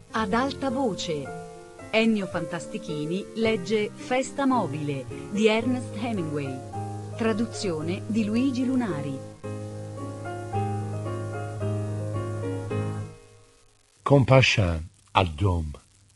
Ad alta voce. Ennio Fantastichini legge Festa mobile di Ernest Hemingway. Traduzione di Luigi Lunari. Compassion al Dôme.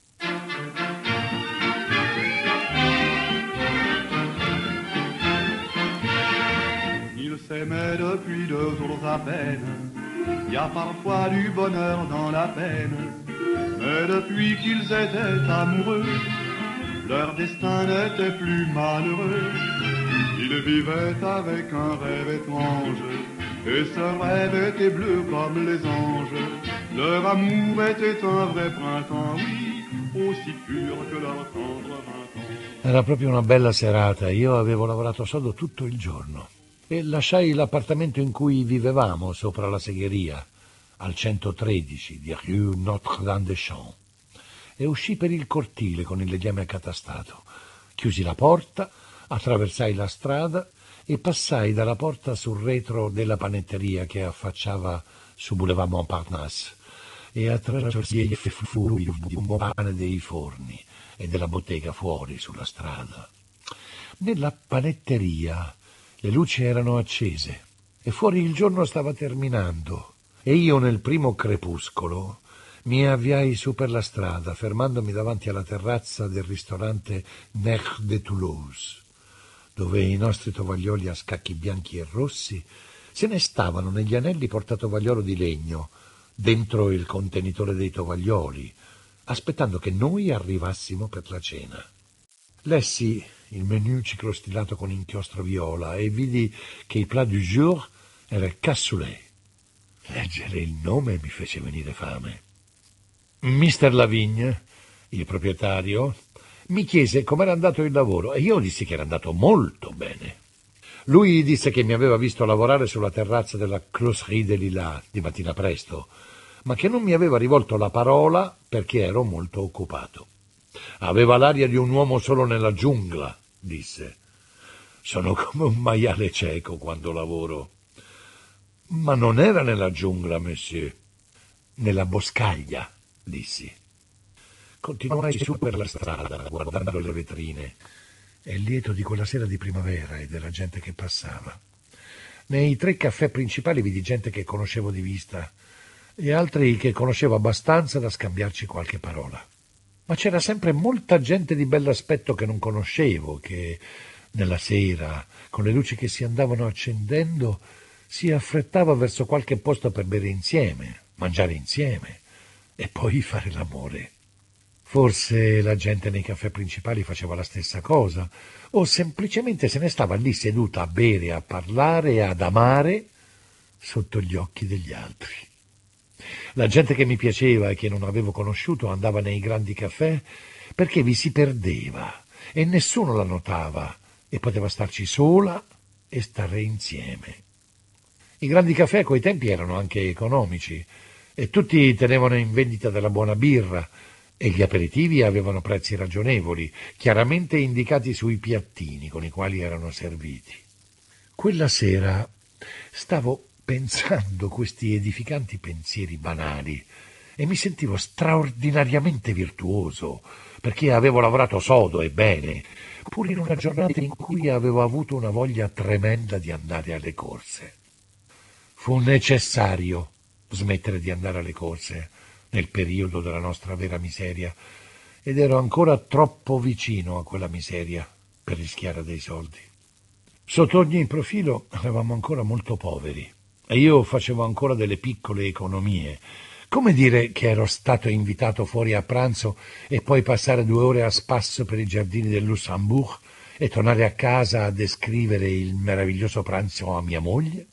Ils s'aimaient depuis 2 jours à peine. Il y a parfois du bonheur dans la peine. Mais depuis qu'ils étaient amoureux, leur destin n'était plus malheureux. Ils vivaient avec un rêve étrange, et ce rêve était bleu comme les anges. Leur amour était un vrai printemps, oui, aussi pur que leur tendre 20 ans. Era proprio una bella serata, io avevo lavorato sodo tutto il giorno e lasciai l'appartamento in cui vivevamo sopra la segheria, al 113 di Rue Notre-Dame-des-Champs, e uscii per il cortile con il legname accatastato. Chiusi la porta, attraversai la strada e passai dalla porta sul retro della panetteria che affacciava su Boulevard Montparnasse e attraversai il fluido di un pane dei forni e della bottega fuori sulla strada. Nella panetteria le luci erano accese e fuori il giorno stava terminando e io nel primo crepuscolo mi avviai su per la strada fermandomi davanti alla terrazza del ristorante Nez de Toulouse, dove i nostri tovaglioli a scacchi bianchi e rossi se ne stavano negli anelli portatovagliolo di legno dentro il contenitore dei tovaglioli, aspettando che noi arrivassimo per la cena. Lessi il menù ciclostilato con inchiostro viola e vidi che il plat du jour era il cassoulet. Leggere il nome mi fece venire fame. Mister Lavigne, il proprietario, mi chiese com'era andato il lavoro e io dissi che era andato molto bene. Lui disse che mi aveva visto lavorare sulla terrazza della Closerie des Lilas di mattina presto, ma che non mi aveva rivolto la parola perché ero molto occupato. Aveva l'aria di un uomo solo nella giungla, disse. Sono come un maiale cieco quando lavoro. Ma non era nella giungla, monsieur. Nella boscaglia, dissi. Continuai su per la strada, guardando le vetrine, e lieto di quella sera di primavera e della gente che passava. Nei 3 caffè principali vidi gente che conoscevo di vista e altri che conoscevo abbastanza da scambiarci qualche parola. Ma c'era sempre molta gente di bell'aspetto che non conoscevo, che nella sera, con le luci che si andavano accendendo, si affrettava verso qualche posto per bere insieme, mangiare insieme e poi fare l'amore. Forse la gente nei caffè principali faceva la stessa cosa, o semplicemente se ne stava lì seduta a bere, a parlare e ad amare sotto gli occhi degli altri. La gente che mi piaceva e che non avevo conosciuto andava nei grandi caffè perché vi si perdeva e nessuno la notava e poteva starci sola e stare insieme. I grandi caffè a quei tempi erano anche economici e tutti tenevano in vendita della buona birra e gli aperitivi avevano prezzi ragionevoli, chiaramente indicati sui piattini con i quali erano serviti. Quella sera stavo pensando questi edificanti pensieri banali e mi sentivo straordinariamente virtuoso perché avevo lavorato sodo e bene, pur in una giornata in cui avevo avuto una voglia tremenda di andare alle corse. Fu necessario smettere di andare alle corse nel periodo della nostra vera miseria ed ero ancora troppo vicino a quella miseria per rischiare dei soldi. Sotto ogni profilo eravamo ancora molto poveri e io facevo ancora delle piccole economie. Come dire che ero stato invitato fuori a pranzo e poi passare 2 ore a spasso per i giardini del Luxembourg e tornare a casa a descrivere il meraviglioso pranzo a mia moglie?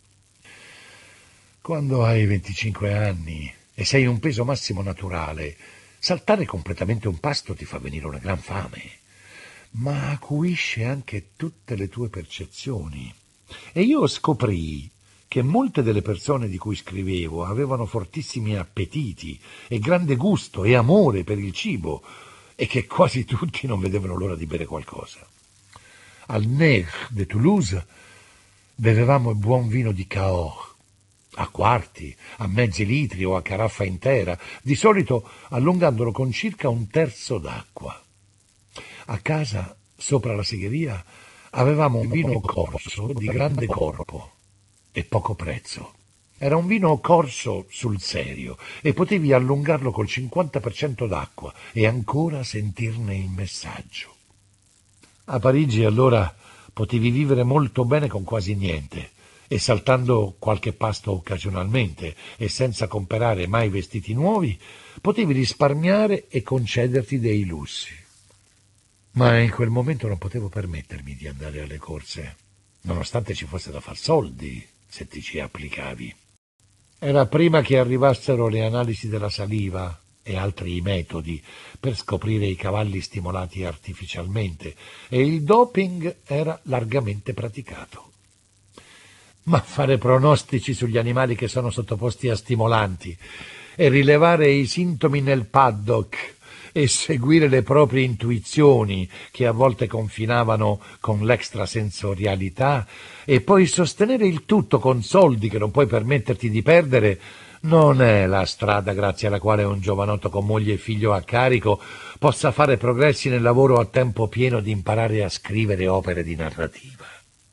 Quando hai 25 anni e sei un peso massimo naturale, saltare completamente un pasto ti fa venire una gran fame, ma acuisce anche tutte le tue percezioni. E io scoprii che molte delle persone di cui scrivevo avevano fortissimi appetiti e grande gusto e amore per il cibo e che quasi tutti non vedevano l'ora di bere qualcosa. Al Nez de Toulouse bevevamo il buon vino di Cahors a quarti, a mezzi litri o a caraffa intera, di solito allungandolo con circa un terzo d'acqua. A casa, sopra la segheria, avevamo un vino corso di grande corpo e poco prezzo. Era un vino corso sul serio e potevi allungarlo col 50% d'acqua e ancora sentirne il messaggio. A Parigi allora potevi vivere molto bene con quasi niente e saltando qualche pasto occasionalmente e senza comprare mai vestiti nuovi, potevi risparmiare e concederti dei lussi. Ma in quel momento non potevo permettermi di andare alle corse, nonostante ci fosse da far soldi se ti ci applicavi. Era prima che arrivassero le analisi della saliva e altri metodi per scoprire i cavalli stimolati artificialmente, e il doping era largamente praticato. Ma fare pronostici sugli animali che sono sottoposti a stimolanti e rilevare i sintomi nel paddock e seguire le proprie intuizioni, che a volte confinavano con l'extrasensorialità, e poi sostenere il tutto con soldi che non puoi permetterti di perdere, non è la strada grazie alla quale un giovanotto con moglie e figlio a carico possa fare progressi nel lavoro a tempo pieno di imparare a scrivere opere di narrativa.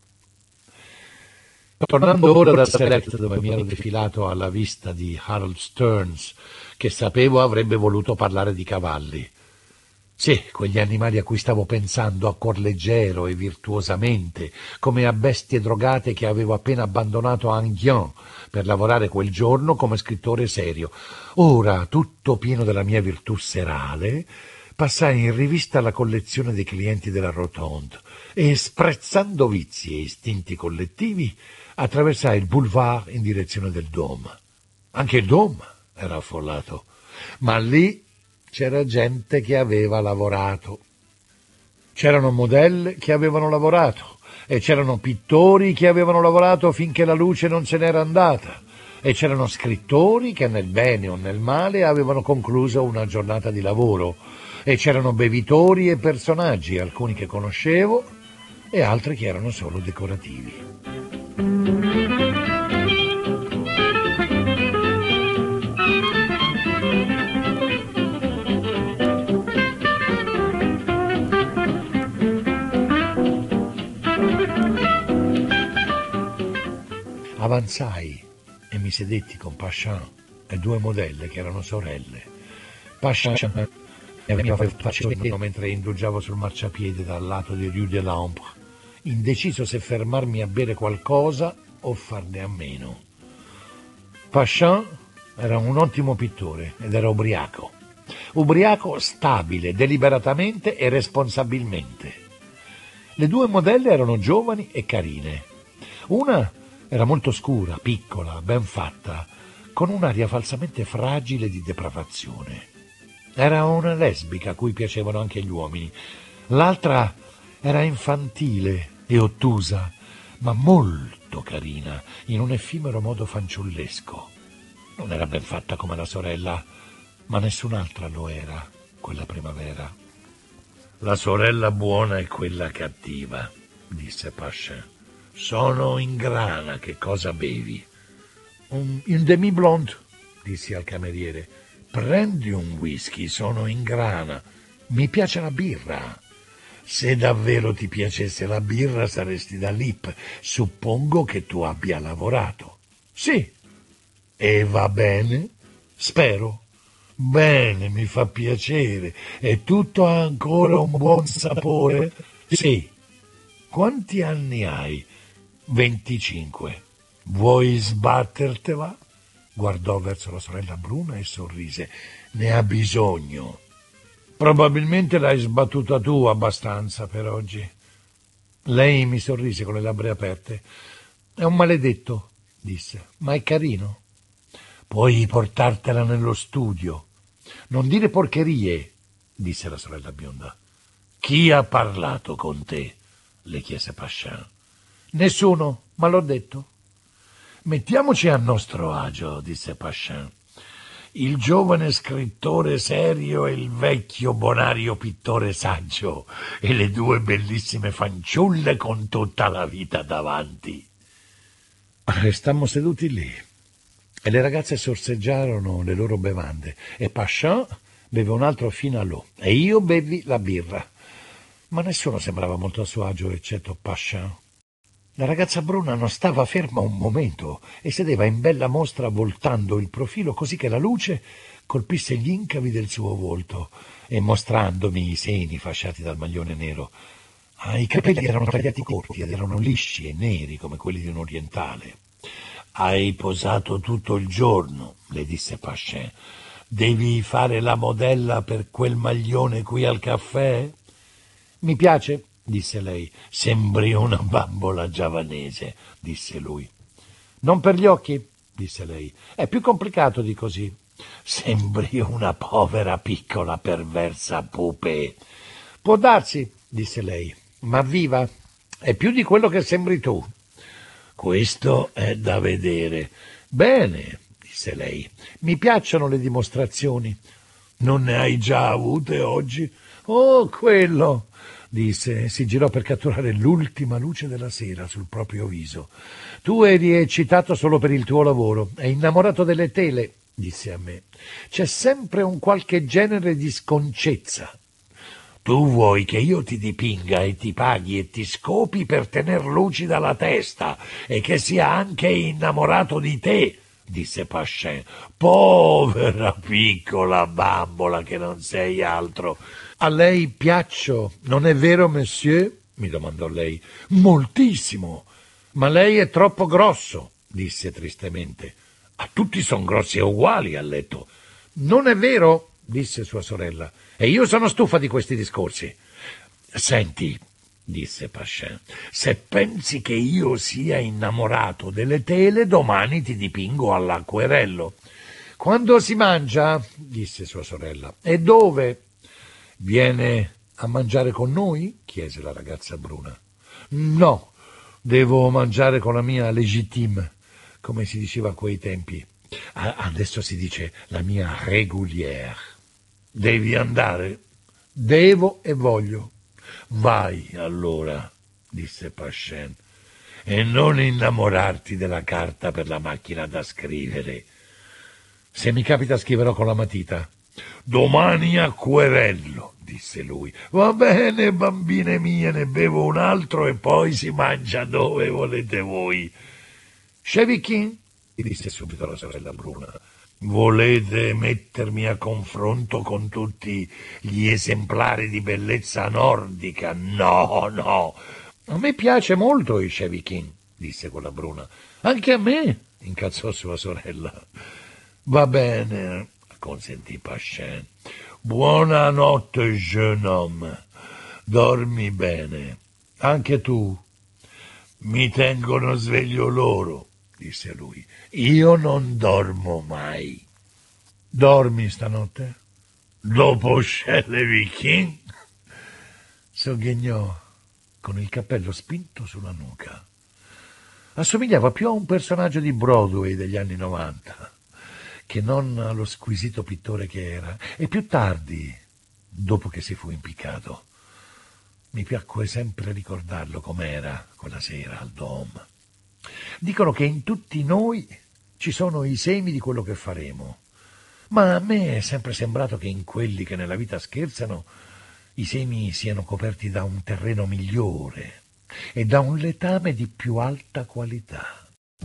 Tornando ora dal Select, dove mi ero defilato alla vista di Harold Stearns, che sapevo avrebbe voluto parlare di cavalli. Sì, quegli animali a cui stavo pensando a cuor leggero e virtuosamente, come a bestie drogate che avevo appena abbandonato a Enghien per lavorare quel giorno come scrittore serio. Ora, tutto pieno della mia virtù serale, passai in rivista la collezione dei clienti della Rotonde e, sprezzando vizi e istinti collettivi, attraversai il boulevard in direzione del Dôme. Anche il Dôme era affollato, ma lì c'era gente che aveva lavorato. C'erano modelle che avevano lavorato, e c'erano pittori che avevano lavorato finché la luce non se n'era andata, e c'erano scrittori che nel bene o nel male avevano concluso una giornata di lavoro, e c'erano bevitori e personaggi, alcuni che conoscevo e altri che erano solo decorativi. Avanzai e mi sedetti con Pachan e due modelle che erano sorelle. Pachan mi aveva fatto mentre indugiavo sul marciapiede dal lato di Rue de l'Ampre, indeciso se fermarmi a bere qualcosa o farne a meno. Pachan era un ottimo pittore ed era ubriaco. Ubriaco stabile, deliberatamente e responsabilmente. Le due modelle erano giovani e carine. Una era molto scura, piccola, ben fatta, con un'aria falsamente fragile di depravazione. Era una lesbica a cui piacevano anche gli uomini. L'altra era infantile e ottusa, ma molto carina, in un effimero modo fanciullesco. Non era ben fatta come la sorella, ma nessun'altra lo era, quella primavera. La sorella buona e quella cattiva, disse Pachan. Sono in grana, che cosa bevi? Un demi-blonde, dissi al cameriere. Prendi un whisky, sono in grana. Mi piace la birra. Se davvero ti piacesse la birra saresti da Lip. Suppongo che tu abbia lavorato. Sì. E va bene? Spero. Bene, mi fa piacere. E tutto ha ancora un buon sapore? Sì. Quanti anni hai? 25. Vuoi sbattertela? Guardò verso la sorella bruna e sorrise. Ne ha bisogno. Probabilmente l'hai sbattuta tu abbastanza per oggi. Lei mi sorrise con le labbra aperte. È un maledetto, disse, ma è carino. Puoi portartela nello studio. Non dire porcherie, disse la sorella bionda. Chi ha parlato con te? Le chiese Pachan. Nessuno, ma l'ho detto. Mettiamoci a nostro agio, disse Pachan. Il giovane scrittore serio e il vecchio bonario pittore saggio e le due bellissime fanciulle con tutta la vita davanti. Restammo seduti lì, e le ragazze sorseggiarono le loro bevande e Pachin beve un altro finalò e io bevi la birra. Ma nessuno sembrava molto a suo agio eccetto Pachin. La ragazza bruna non stava ferma un momento e sedeva in bella mostra voltando il profilo così che la luce colpisse gli incavi del suo volto e mostrandomi i seni fasciati dal maglione nero. I capelli erano tagliati corti ed erano lisci e neri come quelli di un orientale. «Hai posato tutto il giorno», le disse Pachin. «Devi fare la modella per quel maglione qui al caffè?» «Mi piace», disse lei. «Sembri una bambola giavanese», disse lui. «Non per gli occhi», disse lei. «È più complicato di così». «Sembri una povera piccola perversa pupe». «Può darsi», disse lei, «ma viva. È più di quello che sembri tu». «Questo è da vedere». «Bene», disse lei, «mi piacciono le dimostrazioni». «Non ne hai già avute oggi?» «Oh, quello», disse e si girò per catturare l'ultima luce della sera sul proprio viso. «Tu eri eccitato solo per il tuo lavoro e innamorato delle tele», disse a me. «C'è sempre un qualche genere di sconcezza». «Tu vuoi che io ti dipinga e ti paghi e ti scopi per tener lucida la testa e che sia anche innamorato di te», disse Pachin. «Povera piccola bambola che non sei altro». «A lei piaccio, non è vero, monsieur?» mi domandò lei. «Moltissimo». «Ma lei è troppo grosso», disse tristemente. «A tutti son grossi e uguali a letto». «Non è vero?» disse sua sorella. «E io sono stufa di questi discorsi». «Senti», disse Pachin, «se pensi che io sia innamorato delle tele, domani ti dipingo all'acquerello». «Quando si mangia?» disse sua sorella. «E dove?» «Viene a mangiare con noi?» chiese la ragazza bruna. «No, devo mangiare con la mia légitime, come si diceva a quei tempi. Adesso si dice la mia régulière». «Devi andare?» «Devo e voglio». «Vai, allora», disse Pachin, «e non innamorarti della carta per la macchina da scrivere». «Se mi capita scriverò con la matita». «Domani acquerello», disse lui. «Va bene, bambine mie, ne bevo un altro e poi si mangia dove volete voi». «Chevikin», disse subito la sorella bruna. «Volete mettermi a confronto con tutti gli esemplari di bellezza nordica? No, no». «A me piace molto il Chevikin», disse quella bruna. «Anche a me», incazzò sua sorella. «Va bene», consentì Pachin. «Buonanotte, jeune homme. Dormi bene. Anche tu». «Mi tengono sveglio loro», disse lui. «Io non dormo mai». «Dormi stanotte?» «Dopo Chevikin?» Sogghignò con il cappello spinto sulla nuca. Assomigliava più a un personaggio di Broadway degli anni '90 che non allo squisito pittore che era. E più tardi, dopo che si fu impiccato, mi piacque sempre ricordarlo com'era quella sera al Dôme. Dicono che in tutti noi ci sono i semi di quello che faremo, ma a me è sempre sembrato che in quelli che nella vita scherzano i semi siano coperti da un terreno migliore e da un letame di più alta qualità.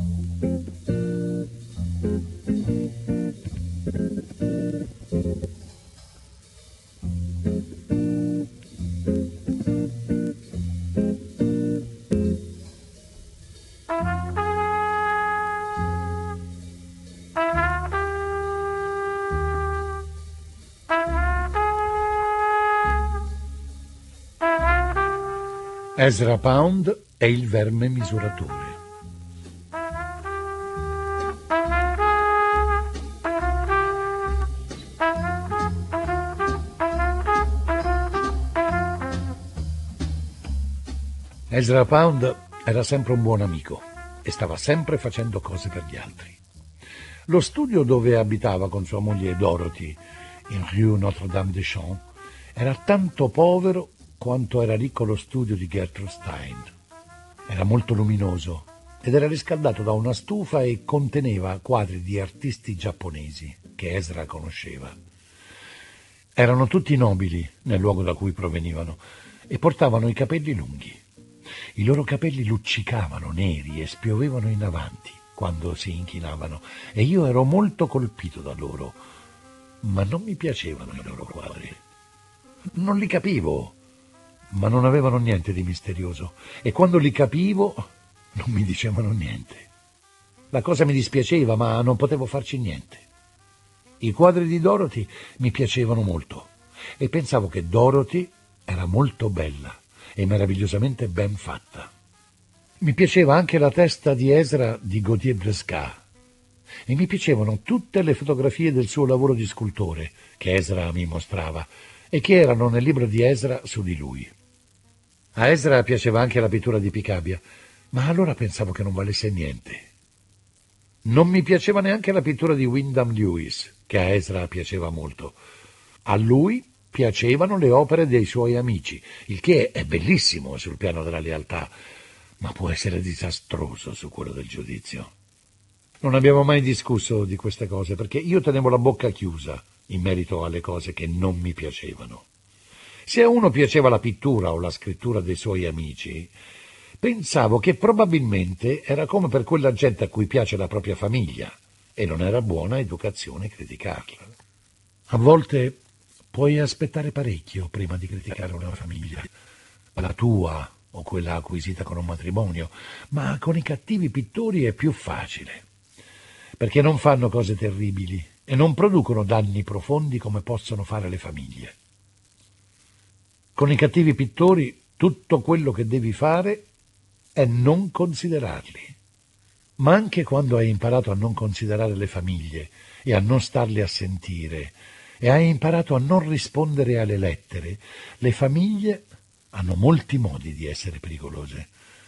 Ezra Pound e il verme misuratore. Ezra Pound era sempre un buon amico e stava sempre facendo cose per gli altri. Lo studio dove abitava con sua moglie Dorothy, in Rue Notre-Dame-des-Champs, era tanto povero quanto era ricco lo studio di Gertrude Stein. Era molto luminoso ed era riscaldato da una stufa e conteneva quadri di artisti giapponesi che Ezra conosceva. Erano tutti nobili nel luogo da cui provenivano e portavano i capelli lunghi. I loro capelli luccicavano neri e spiovevano in avanti quando si inchinavano e io ero molto colpito da loro, ma non mi piacevano i loro quadri. Non li capivo, ma non avevano niente di misterioso e quando li capivo non mi dicevano niente. La cosa mi dispiaceva, ma non potevo farci niente. I quadri di Dorothy mi piacevano molto e pensavo che Dorothy era molto bella e meravigliosamente ben fatta. Mi piaceva anche la testa di Ezra di Gautier-Brescat e mi piacevano tutte le fotografie del suo lavoro di scultore che Ezra mi mostrava e che erano nel libro di Ezra su di lui. A Ezra piaceva anche la pittura di Picabia, ma allora pensavo che non valesse niente. Non mi piaceva neanche la pittura di Wyndham Lewis, che a Ezra piaceva molto. A lui piacevano le opere dei suoi amici, il che è bellissimo sul piano della lealtà, ma può essere disastroso su quello del giudizio. Non abbiamo mai discusso di queste cose, perché io tenevo la bocca chiusa in merito alle cose che non mi piacevano. Se a uno piaceva la pittura o la scrittura dei suoi amici, pensavo che probabilmente era come per quella gente a cui piace la propria famiglia, e non era buona educazione criticarla. A volte puoi aspettare parecchio prima di criticare una famiglia, la tua o quella acquisita con un matrimonio, ma con i cattivi pittori è più facile, perché non fanno cose terribili e non producono danni profondi come possono fare le famiglie. Con i cattivi pittori tutto quello che devi fare è non considerarli. Ma anche quando hai imparato a non considerare le famiglie e a non starle a sentire e hai imparato a non rispondere alle lettere, le famiglie hanno molti modi di essere pericolose.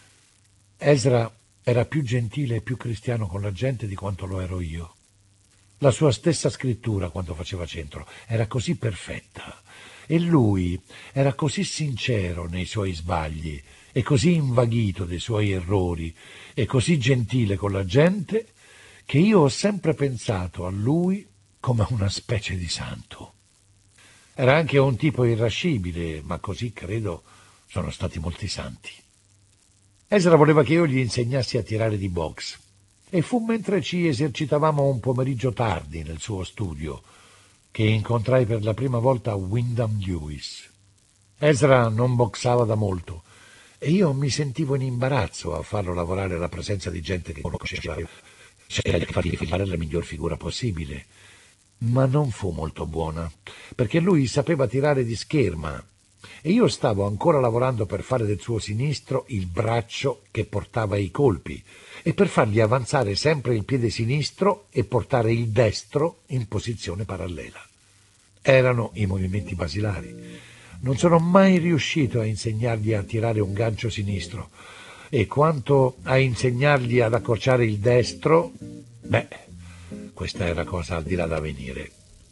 Ezra era più gentile e più cristiano con la gente di quanto lo ero io. La sua stessa scrittura, quando faceva centro, era così perfetta e lui era così sincero nei suoi sbagli e così invaghito dei suoi errori e così gentile con la gente che io ho sempre pensato a lui come a una specie di santo. Era anche un tipo irascibile, ma così credo sono stati molti santi. Ezra voleva che io gli insegnassi a tirare di box e fu mentre ci esercitavamo un pomeriggio tardi nel suo studio che incontrai per la prima volta Wyndham Lewis. Ezra non boxava da molto e io mi sentivo in imbarazzo a farlo lavorare alla presenza di gente che conosceva. C'era di fargli fare la miglior figura possibile, ma non fu molto buona, perché lui sapeva tirare di scherma e io stavo ancora lavorando per fare del suo sinistro il braccio che portava i colpi e per fargli avanzare sempre il piede sinistro e portare il destro in posizione parallela. Erano i movimenti basilari. Non sono mai riuscito a insegnargli a tirare un gancio sinistro e quanto a insegnargli ad accorciare il destro, questa era cosa al di là da venire.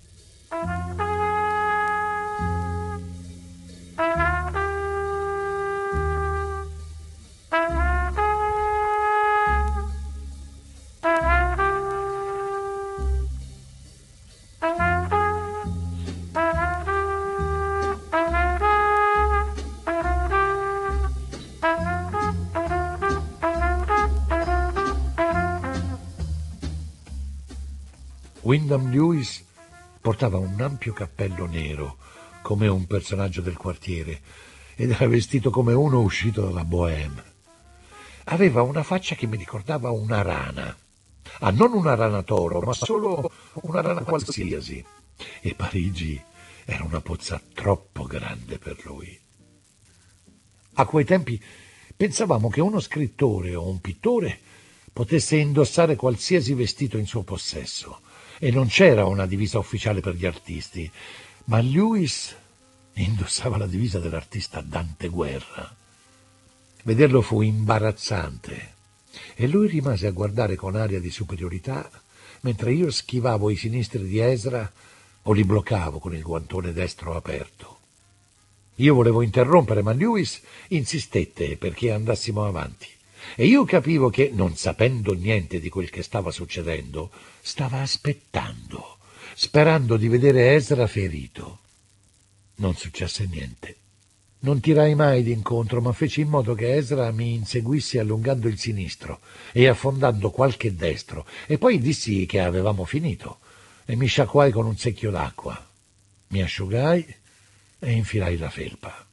Wyndham Lewis portava un ampio cappello nero, come un personaggio del quartiere, ed era vestito come uno uscito dalla Bohème. Aveva una faccia che mi ricordava una rana. Non una rana toro, ma solo una rana qualsiasi. E Parigi era una pozza troppo grande per lui. A quei tempi pensavamo che uno scrittore o un pittore potesse indossare qualsiasi vestito in suo possesso, e non c'era una divisa ufficiale per gli artisti, ma Lewis indossava la divisa dell'artista Dante Guerra. Vederlo fu imbarazzante e lui rimase a guardare con aria di superiorità mentre io schivavo i sinistri di Ezra o li bloccavo con il guantone destro aperto. Io volevo interrompere, ma Lewis insistette perché andassimo avanti E io capivo che, non sapendo niente di quel che stava succedendo, stava aspettando, sperando di vedere Ezra ferito. Non successe niente. Non tirai mai d'incontro, ma feci in modo che Ezra mi inseguisse allungando il sinistro e affondando qualche destro, e poi dissi che avevamo finito, e mi sciacquai con un secchio d'acqua. Mi asciugai e infilai la felpa.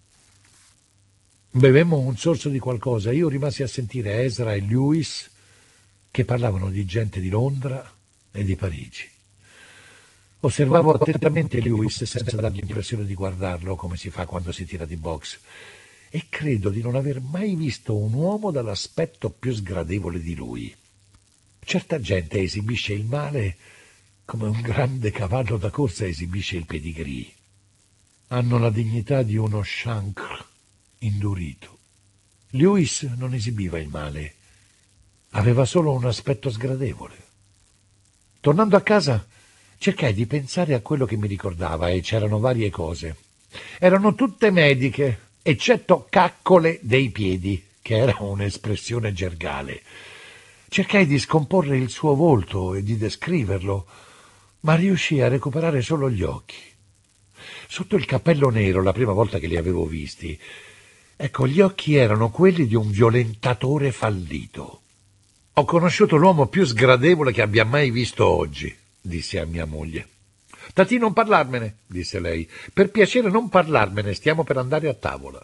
Bevemmo un sorso di qualcosa. Io rimasi a sentire Ezra e Lewis che parlavano di gente di Londra e di Parigi. Osservavo attentamente Lewis senza dargli l'impressione di guardarlo, come si fa quando si tira di box, e credo di non aver mai visto un uomo dall'aspetto più sgradevole di lui. Certa gente esibisce il male come un grande cavallo da corsa esibisce il pedigree. Hanno la dignità di uno chancre indurito. Lewis non esibiva il male, aveva solo un aspetto sgradevole. Tornando a casa, cercai di pensare a quello che mi ricordava e c'erano varie cose. Erano tutte mediche, eccetto caccole dei piedi, che era un'espressione gergale. Cercai di scomporre il suo volto e di descriverlo, ma riuscii a recuperare solo gli occhi. Sotto il cappello nero, la prima volta che li avevo visti, ecco, gli occhi erano quelli di un violentatore fallito. Ho conosciuto l'uomo più sgradevole che abbia mai visto oggi, dissi a mia moglie. Tati, non parlarmene, disse lei. Per piacere non parlarmene, stiamo per andare a tavola.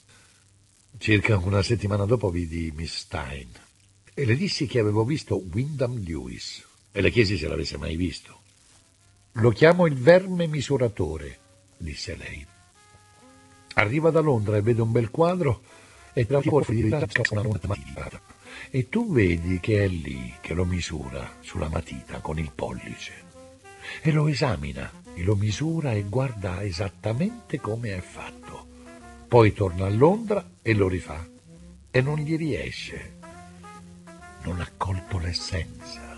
Circa una settimana dopo vidi Miss Stein e le dissi che avevo visto Wyndham Lewis e le chiesi se l'avesse mai visto. Lo chiamo il verme misuratore, disse lei. Arriva da Londra e vede un bel quadro e tira fuori di tasca una matita. E tu vedi che è lì che lo misura sulla matita con il pollice. E lo esamina, e lo misura e guarda esattamente come è fatto. Poi torna a Londra e lo rifà. E non gli riesce. Non ha colto l'essenza.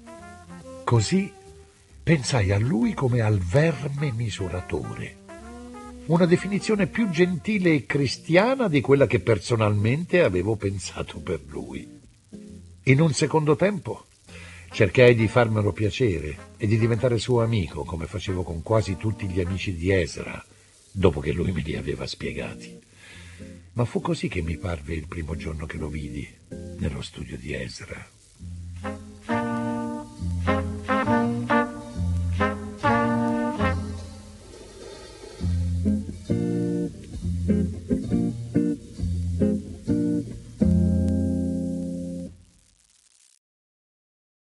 Così pensai a lui come al verme misuratore. Una definizione più gentile e cristiana di quella che personalmente avevo pensato per lui. In un secondo tempo cercai di farmelo piacere e di diventare suo amico, come facevo con quasi tutti gli amici di Ezra, dopo che lui me li aveva spiegati. Ma fu così che mi parve il primo giorno che lo vidi nello studio di Ezra.